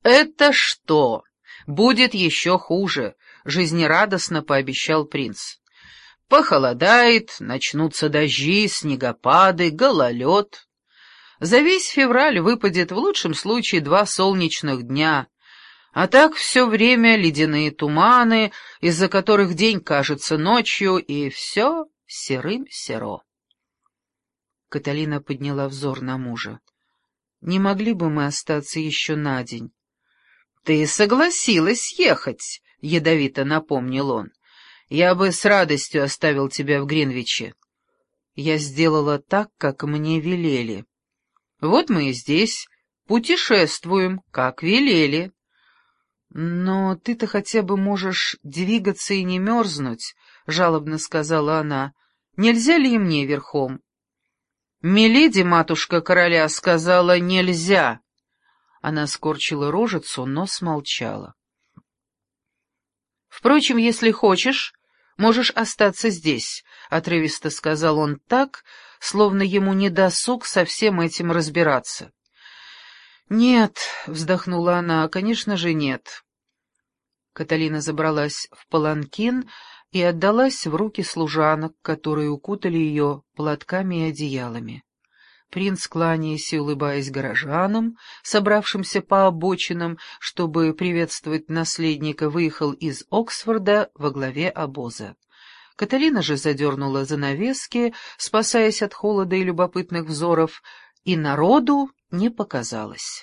«Это что? Будет еще хуже», — жизнерадостно пообещал принц. «Похолодает, начнутся дожди, снегопады, гололед. За весь февраль выпадет в лучшем случае 2 солнечных дня, а так все время ледяные туманы, из-за которых день кажется ночью, и все серым-серо». Каталина подняла взор на мужа. «Не могли бы мы остаться еще на день?» «Ты согласилась ехать», — ядовито напомнил он. «Я бы с радостью оставил тебя в Гринвиче». «Я сделала так, как мне велели». «Вот мы и здесь путешествуем, как велели». «Но ты-то хотя бы можешь двигаться и не мерзнуть», — жалобно сказала она. «Нельзя ли и мне верхом?» «Миледи, матушка короля, сказала, нельзя». Она скорчила рожицу, но смолчала. «Впрочем, если хочешь, можешь остаться здесь», — отрывисто сказал он так, словно ему не досуг со всем этим разбираться. «Нет», — вздохнула она, — «конечно же нет». Каталина забралась в паланкин и отдалась в руки служанок, которые укутали ее платками и одеялами. Принц, кланяясь и улыбаясь горожанам, собравшимся по обочинам, чтобы приветствовать наследника, выехал из Оксфорда во главе обоза. Каталина же задернула занавески, спасаясь от холода и любопытных взоров, и народу не показалось.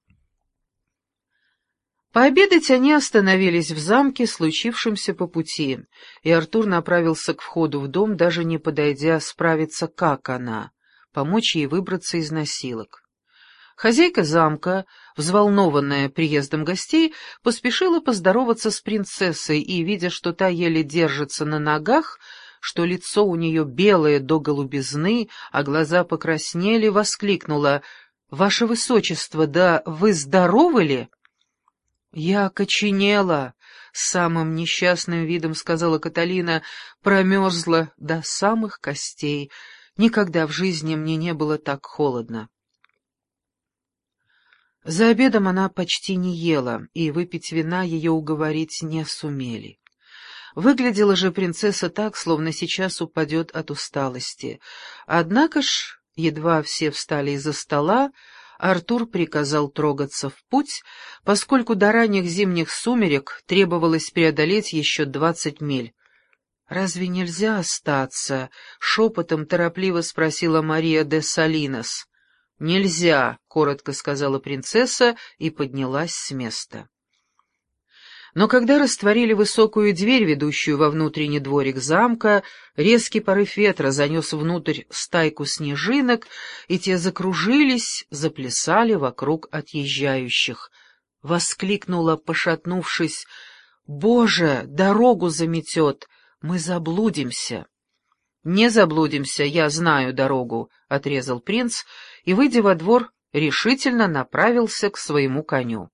Пообедать они остановились в замке, случившемся по пути, и Артур направился к входу в дом, даже не подойдя справиться, как она, помочь ей выбраться из носилок. Хозяйка замка, взволнованная приездом гостей, поспешила поздороваться с принцессой и, видя, что та еле держится на ногах, что лицо у нее белое до голубизны, а глаза покраснели, воскликнула: «Ваше высочество, да вы здоровы ли?» «Я окоченела», — с самым несчастным видом сказала Каталина, — «промерзла до самых костей. Никогда в жизни мне не было так холодно». За обедом она почти не ела, и выпить вина ее уговорить не сумели. Выглядела же принцесса так, словно сейчас упадет от усталости. Однако ж, едва все встали из-за стола, Артур приказал трогаться в путь, поскольку до ранних зимних сумерек требовалось преодолеть еще 20 миль. «Разве нельзя остаться?» — шепотом торопливо спросила Мария де Салинос. «Нельзя», — коротко сказала принцесса и поднялась с места. Но когда растворили высокую дверь, ведущую во внутренний дворик замка, резкий порыв ветра занес внутрь стайку снежинок, и те закружились, заплясали вокруг отъезжающих. Воскликнула, пошатнувшись: «Боже, дорогу заметет! Мы заблудимся!» «Не заблудимся, я знаю дорогу», — отрезал принц и, выйдя во двор, решительно направился к своему коню.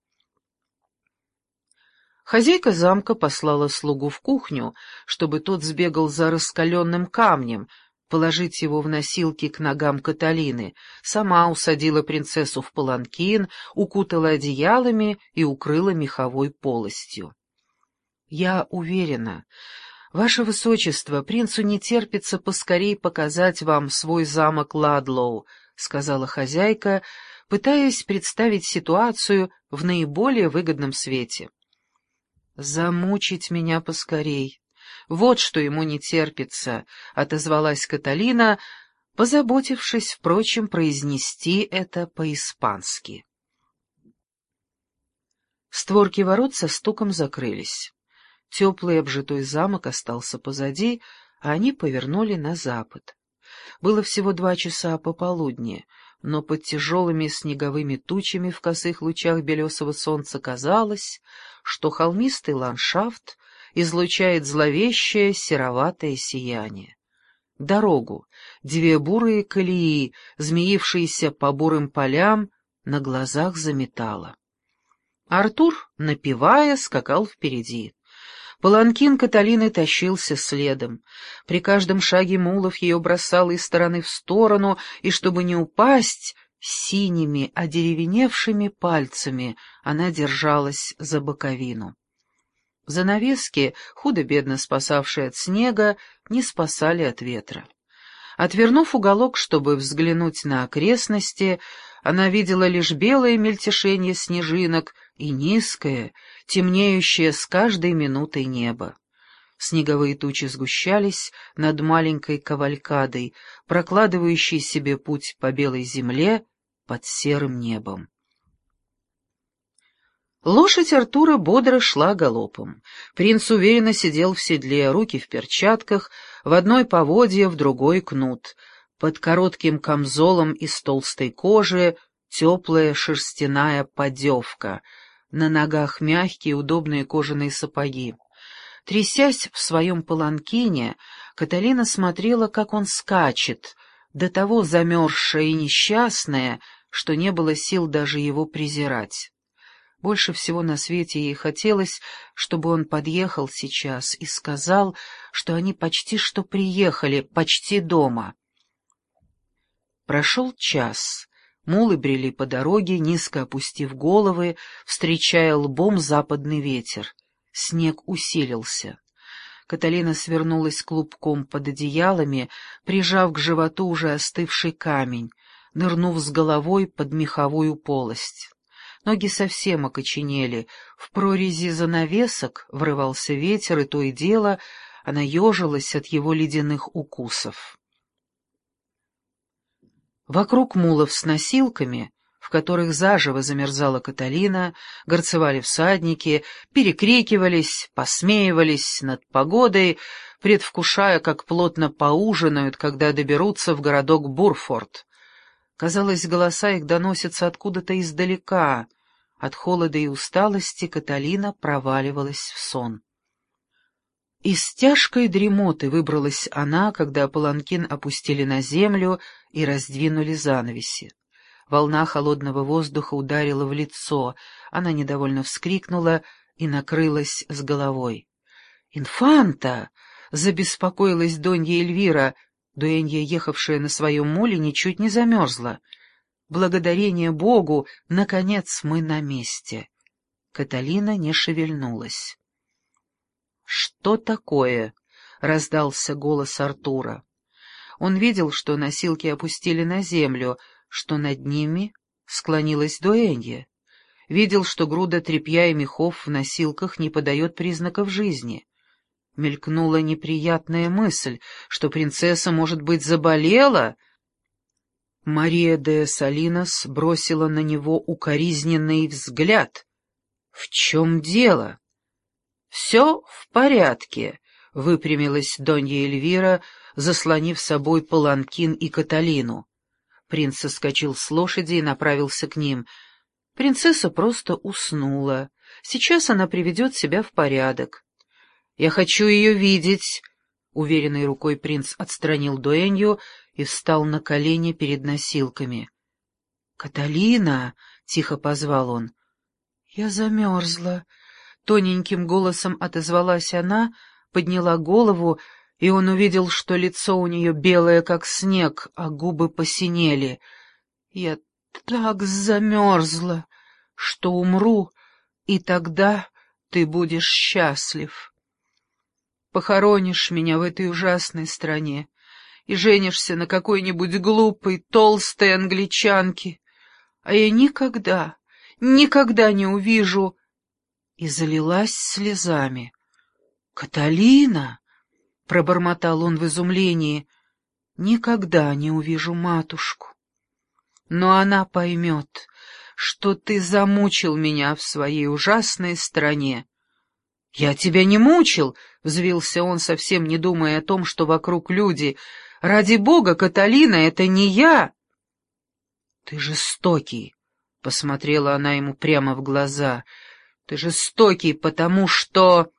Хозяйка замка послала слугу в кухню, чтобы тот сбегал за раскаленным камнем, положить его в носилки к ногам Каталины, сама усадила принцессу в паланкин, укутала одеялами и укрыла меховой полостью. «Я уверена, ваше высочество, принцу не терпится поскорей показать вам свой замок Ладлоу», — сказала хозяйка, пытаясь представить ситуацию в наиболее выгодном свете. «Замучить меня поскорей. Вот что ему не терпится», — отозвалась Каталина, позаботившись, впрочем, произнести это по-испански. Створки ворот со стуком закрылись. Теплый обжитой замок остался позади, а они повернули на запад. Было всего 2 часа пополудни, но под тяжелыми снеговыми тучами в косых лучах белесого солнца казалось, что холмистый ландшафт излучает зловещее сероватое сияние. Дорогу, 2 бурые колеи, змеившиеся по бурым полям, на глазах заметало. Артур, напевая, скакал впереди. Паланкин Каталины тащился следом. При каждом шаге мулов ее бросало из стороны в сторону, и, чтобы не упасть, Синими, одеревеневшими пальцами она держалась за боковину. Занавески, худо-бедно спасавшие от снега, не спасали от ветра. Отвернув уголок, чтобы взглянуть на окрестности, она видела лишь белое мельтешение снежинок и низкое, темнеющее с каждой минутой небо. Снеговые тучи сгущались над маленькой кавалькадой, прокладывающей себе путь по белой земле под серым небом. Лошадь Артура бодро шла галопом. Принц уверенно сидел в седле, руки в перчатках, в одной поводье, в другой кнут. Под коротким камзолом из толстой кожи теплая шерстяная поддевка, на ногах мягкие удобные кожаные сапоги. Трясясь в своем паланкине, Каталина смотрела, как он скачет, до того замерзшая и несчастная, что не было сил даже его презирать. Больше всего на свете ей хотелось, чтобы он подъехал сейчас и сказал, что они почти что приехали, почти дома. Прошел час. Мулы брели по дороге, низко опустив головы, встречая лбом западный ветер. Снег усилился. Каталина свернулась клубком под одеялами, прижав к животу уже остывший камень, нырнув с головой под меховую полость. Ноги совсем окоченели, в прорези занавесок врывался ветер, и то и дело она ежилась от его ледяных укусов. Вокруг мулов с носилками, в которых заживо замерзала Каталина, горцевали всадники, перекрикивались, посмеивались над погодой, предвкушая, как плотно поужинают, когда доберутся в городок Бурфорд. Казалось, голоса их доносятся откуда-то издалека. От холода и усталости Каталина проваливалась в сон. Из тяжкой дремоты выбралась она, когда паланкин опустили на землю и раздвинули занавеси. Волна холодного воздуха ударила в лицо, она недовольно вскрикнула и накрылась с головой. «Инфанта!» — забеспокоилась Донья Эльвира. Дуэнья, ехавшая на своем муле, ничуть не замерзла. «Благодарение Богу, наконец мы на месте!» Каталина не шевельнулась. «Что такое?» — раздался голос Артура. Он видел, что носилки опустили на землю, что над ними склонилась Дуэнья. Видел, что груда тряпья и мехов в носилках не подает признаков жизни. Мелькнула неприятная мысль, что принцесса, может быть, заболела. Мария де Салинос бросила на него укоризненный взгляд. «В чем дело?» «Все в порядке», — выпрямилась Донья Эльвира, заслонив собой паланкин и Каталину. Принц соскочил с лошади и направился к ним. Принцесса просто уснула. Сейчас она приведет себя в порядок. «Я хочу ее видеть», — уверенной рукой принц отстранил дуэнью и встал на колени перед носилками. «Каталина!» — тихо позвал он. «Я замерзла», — тоненьким голосом отозвалась она, подняла голову, и он увидел, что лицо у нее белое, как снег, а губы посинели. «Я так замерзла, что умру, и тогда ты будешь счастлив. Похоронишь меня в этой ужасной стране и женишься на какой-нибудь глупой, толстой англичанке, а я никогда, никогда не увижу...» И залилась слезами. «Каталина!» — пробормотал он в изумлении. «Никогда не увижу матушку. Но она поймет, что ты замучил меня в своей ужасной стране». «Я тебя не мучил!» — взвился он, совсем не думая о том, что вокруг люди. «Ради бога, Каталина, это не я!» «Ты жестокий!» — посмотрела она ему прямо в глаза. «Ты жестокий, потому что...»